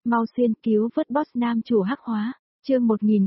Mau xuyên cứu vớt boss nam chủ hắc hóa, chương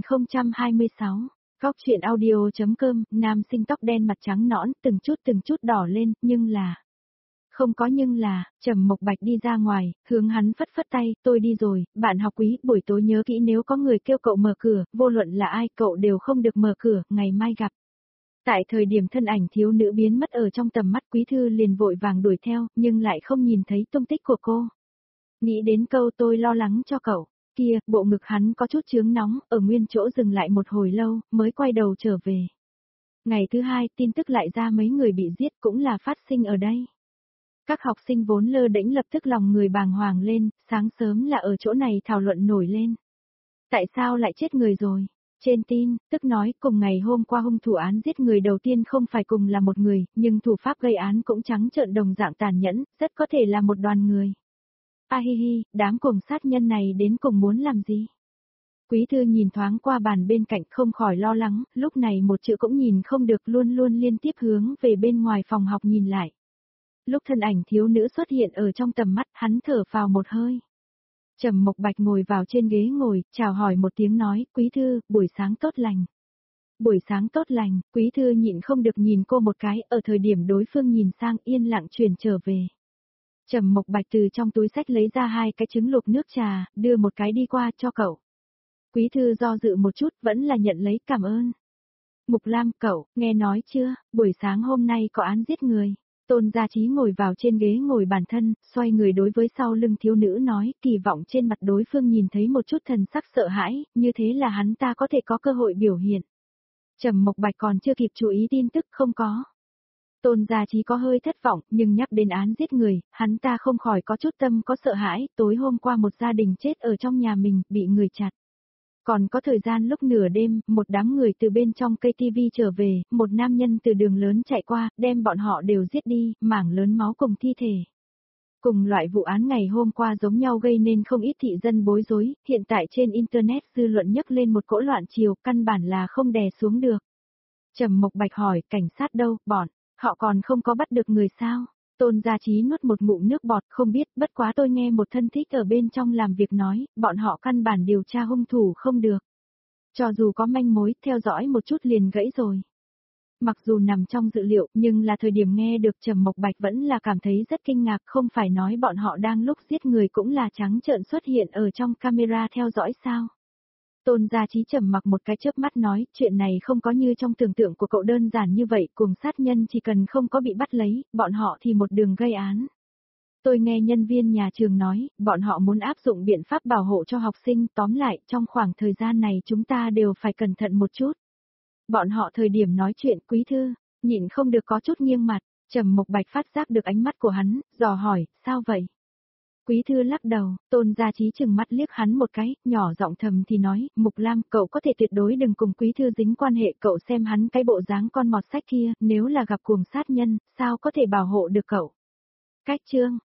1026. Góc chuyện audio.com, nam sinh tóc đen mặt trắng nõn, từng chút đỏ lên, nhưng là... Không có nhưng là, Trầm Mộc Bạch đi ra ngoài, hướng hắn phất phất tay, tôi đi rồi, bạn học Quý, buổi tối nhớ kỹ nếu có người kêu cậu mở cửa, vô luận là ai, cậu đều không được mở cửa, ngày mai gặp. Tại thời điểm thân ảnh thiếu nữ biến mất ở trong tầm mắt, Quý Thư liền vội vàng đuổi theo, nhưng lại không nhìn thấy tung tích của cô. Nghĩ đến câu tôi lo lắng cho cậu, kia, bộ ngực hắn có chút chướng nóng, ở nguyên chỗ dừng lại một hồi lâu, mới quay đầu trở về. Ngày thứ hai, tin tức lại ra mấy người bị giết cũng là phát sinh ở đây. Các học sinh vốn lơ đễnh lập tức lòng người bàng hoàng lên, sáng sớm là ở chỗ này thảo luận nổi lên. Tại sao lại chết người rồi? Trên tin, tức nói cùng ngày hôm qua hung thủ án giết người đầu tiên không phải cùng là một người, nhưng thủ pháp gây án cũng trắng trợn đồng dạng tàn nhẫn, rất có thể là một đoàn người. A hi hi, đám cùng sát nhân này đến cùng muốn làm gì? Quý Thư nhìn thoáng qua bàn bên cạnh không khỏi lo lắng, lúc này một chữ cũng nhìn không được luôn liên tiếp hướng về bên ngoài phòng học nhìn lại. Lúc thân ảnh thiếu nữ xuất hiện ở trong tầm mắt, hắn thở phào một hơi. Trầm Mộc Bạch ngồi vào trên ghế ngồi, chào hỏi một tiếng nói, Quý Thư, buổi sáng tốt lành. Buổi sáng tốt lành, Quý Thư nhịn không được nhìn cô một cái, ở thời điểm đối phương nhìn sang yên lặng chuyển trở về. Trầm Mộc Bạch từ trong túi xách lấy ra 2 cái trứng luộc nước trà, đưa một cái đi qua cho cậu. Quý Thư do dự một chút, vẫn là nhận lấy, cảm ơn. Mục Lam, cậu, nghe nói chưa, buổi sáng hôm nay có án giết người. Tôn Gia Chí ngồi vào trên ghế ngồi bản thân, xoay người đối với sau lưng thiếu nữ nói, kỳ vọng trên mặt đối phương nhìn thấy một chút thần sắc sợ hãi, như thế là hắn ta có thể có cơ hội biểu hiện. Trầm Mộc Bạch còn chưa kịp chú ý tin tức, không có. Tôn Gia Chí có hơi thất vọng, nhưng nhắc đến án giết người, hắn ta không khỏi có chút tâm có sợ hãi, tối hôm qua một gia đình chết ở trong nhà mình, bị người chặt. Còn có thời gian lúc nửa đêm, một đám người từ bên trong cây tivi trở về, một nam nhân từ đường lớn chạy qua, đem bọn họ đều giết đi, mảng lớn máu cùng thi thể. Cùng loại vụ án ngày hôm qua giống nhau gây nên không ít thị dân bối rối, hiện tại trên Internet dư luận nhấc lên một cỗ loạn chiều, căn bản là không đè xuống được. Trầm Mộc Bạch hỏi, cảnh sát đâu, bọn, họ còn không có bắt được người sao? Tôn Gia Chí nuốt một ngụm nước bọt, không biết, bất quá tôi nghe một thân thích ở bên trong làm việc nói, bọn họ căn bản điều tra hung thủ không được. Cho dù có manh mối, theo dõi một chút liền gãy rồi. Mặc dù nằm trong dự liệu, nhưng là thời điểm nghe được Trầm Mộc Bạch vẫn là cảm thấy rất kinh ngạc, không phải nói bọn họ đang lúc giết người cũng là trắng trợn xuất hiện ở trong camera theo dõi sao. Tôn Gia Chí trầm mặc một cái chớp mắt nói, chuyện này không có như trong tưởng tượng của cậu đơn giản như vậy, cùng sát nhân chỉ cần không có bị bắt lấy, bọn họ thì một đường gây án. Tôi nghe nhân viên nhà trường nói, bọn họ muốn áp dụng biện pháp bảo hộ cho học sinh, tóm lại, trong khoảng thời gian này chúng ta đều phải cẩn thận một chút. Bọn họ thời điểm nói chuyện, Quý Thư, nhịn không được có chút nghiêng mặt, Trầm Mộc Bạch phát giác được ánh mắt của hắn, dò hỏi, sao vậy? Quý Thư lắc đầu, Tôn Gia Chí chừng mắt liếc hắn một cái, nhỏ giọng thầm thì nói, Mục Lam, cậu có thể tuyệt đối đừng cùng Quý Thư dính quan hệ, cậu xem hắn cái bộ dáng con mọt sách kia, nếu là gặp cuồng sát nhân, sao có thể bảo hộ được cậu? Cách chương,